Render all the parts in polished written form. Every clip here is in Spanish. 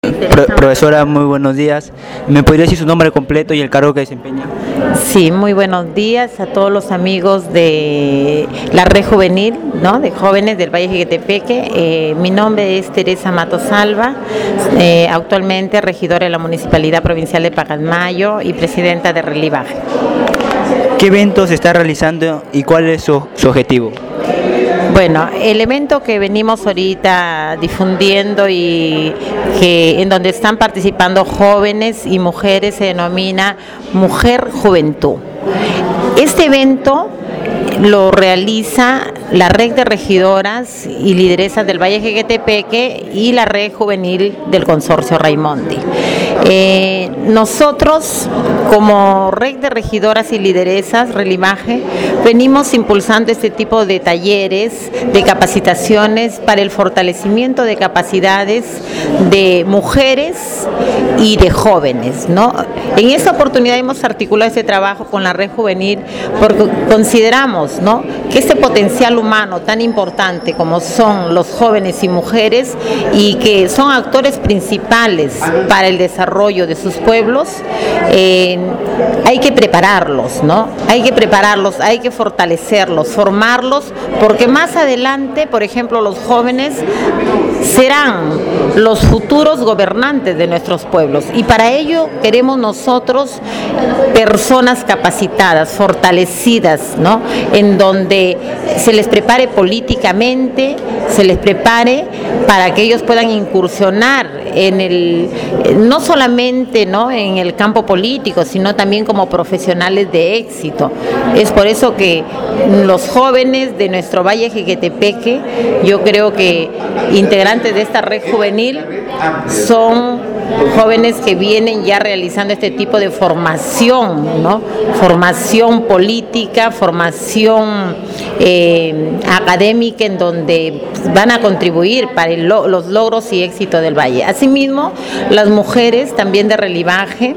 Profesora, muy buenos días. ¿Me podría decir su nombre completo y el cargo que desempeña? Sí, muy buenos días a todos los amigos de la Red Juvenil, ¿no? De jóvenes del Valle Jiquetepeque. Mi nombre es Teresa Matos Alba, actualmente regidora de la Municipalidad Provincial de Pacasmayo y presidenta de Relivaje. ¿Qué eventos se está realizando y cuál es su objetivo? Bueno, el evento que venimos ahorita difundiendo y que en donde están participando jóvenes y mujeres se denomina Mujer Juventud. Este evento lo realiza la Red de Regidoras y Lideresas del Valle Jiquetepeque y la Red Juvenil del Consorcio Raimondi. Nosotros, como Red de Regidoras y Lideresas, Relivaje, venimos impulsando este tipo de talleres, de capacitaciones para el fortalecimiento de capacidades de mujeres y de jóvenes, ¿no? En esta oportunidad hemos articulado este trabajo con la Red Juvenil porque consideramos, ¿no?, que este potencial humano tan importante como son los jóvenes y mujeres y que son actores principales para el desarrollo de sus pueblos, hay que prepararlos, ¿no? Hay que prepararlos, hay que fortalecerlos, formarlos, porque más adelante, por ejemplo, los jóvenes serán los futuros gobernantes de nuestros pueblos y para ello queremos nosotros personas capacitadas, fortalecidas, ¿no?, en donde se les prepare políticamente, se les prepare para que ellos puedan incursionar no solamente, ¿no?, en el campo político, sino también como profesionales de éxito. Es por eso que los jóvenes de nuestro Valle Jiquetepeque, yo creo que integrantes de esta red juvenil, son jóvenes que vienen ya realizando este tipo de formación, ¿no? Formación política, formación académica, en donde van a contribuir para los logros y éxito del Valle. Asimismo, las mujeres también de Relivaje,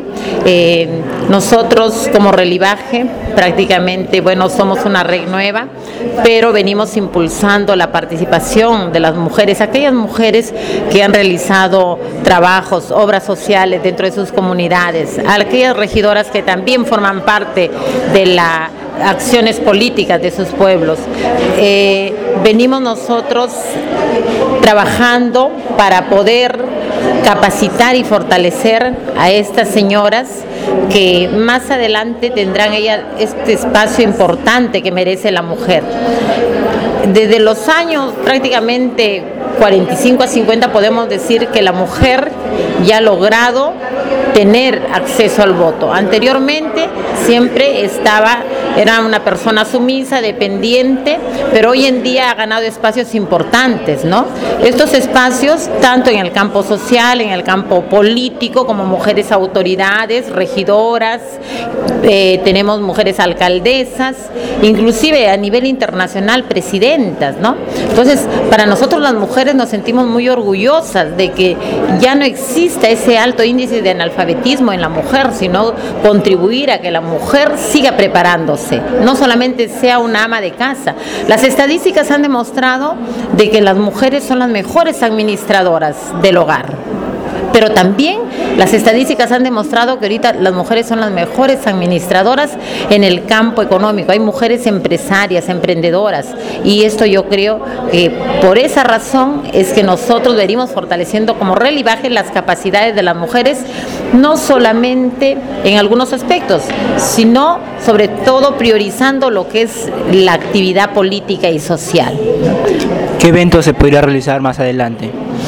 nosotros como Relivaje prácticamente, bueno, somos una red nueva, pero venimos impulsando la participación de las mujeres, aquellas mujeres que han realizado trabajos, obras sociales dentro de sus comunidades, aquellas regidoras que también forman parte de las acciones políticas de sus pueblos. Venimos nosotros trabajando para poder capacitar y fortalecer a estas señoras que más adelante tendrán ellas este espacio importante que merece la mujer. Desde los años prácticamente 45 a 50 podemos decir que la mujer ya ha logrado tener acceso al voto. Anteriormente siempre era una persona sumisa, dependiente, pero hoy en día ha ganado espacios importantes, ¿no? Estos espacios, tanto en el campo social, en el campo político, como mujeres autoridades, regidoras, tenemos mujeres alcaldesas, inclusive a nivel internacional presidentas, ¿no? Entonces, para nosotros las mujeres nos sentimos muy orgullosas de que ya no exista ese alto índice de analfabetismo en la mujer, sino contribuir a que la mujer siga preparándose, no solamente sea una ama de casa. Las estadísticas han demostrado de que las mujeres son las mejores administradoras del hogar. Pero también las estadísticas han demostrado que ahorita las mujeres son las mejores administradoras en el campo económico. Hay mujeres empresarias, emprendedoras, y esto yo creo que por esa razón es que nosotros venimos fortaleciendo como Relivaje las capacidades de las mujeres, no solamente en algunos aspectos, sino sobre todo priorizando lo que es la actividad política y social. ¿Qué evento se podría realizar más adelante?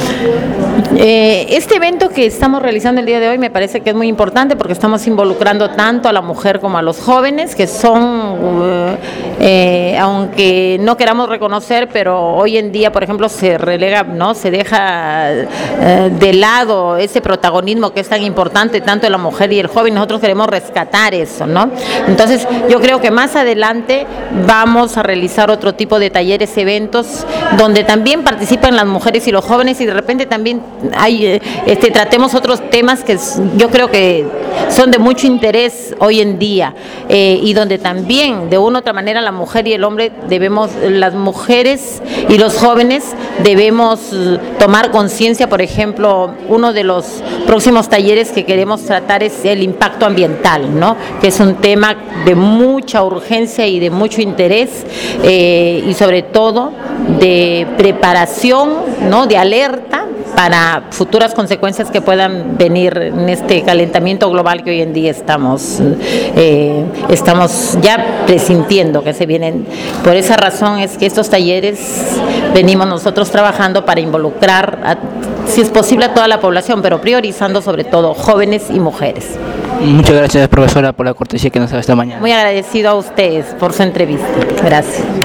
Este evento que estamos realizando el día de hoy me parece que es muy importante porque estamos involucrando tanto a la mujer como a los jóvenes, que son, aunque no queramos reconocer, pero hoy en día, por ejemplo, se relega, ¿no?, se deja de lado ese protagonismo que es tan importante, tanto de la mujer y el joven. Nosotros queremos rescatar eso, ¿no? Entonces, yo creo que más adelante vamos a realizar otro tipo de talleres, eventos, donde también participan las mujeres y los jóvenes, y de repente también tratemos otros temas que yo creo que son de mucho interés hoy en día, y donde también de una u otra manera la mujer y el hombre las mujeres y los jóvenes debemos tomar conciencia. Por ejemplo, uno de los próximos talleres que queremos tratar es el impacto ambiental, ¿no? Que es un tema de mucha urgencia y de mucho interés, y sobre todo de preparación, ¿no? De alerta para futuras consecuencias que puedan venir en este calentamiento global que hoy en día estamos ya presintiendo que se vienen. Por esa razón es que estos talleres venimos nosotros trabajando para involucrar, si es posible, a toda la población, pero priorizando sobre todo jóvenes y mujeres. Muchas gracias, profesora, por la cortesía que nos ha dado esta mañana. Muy agradecido a ustedes por su entrevista. Gracias.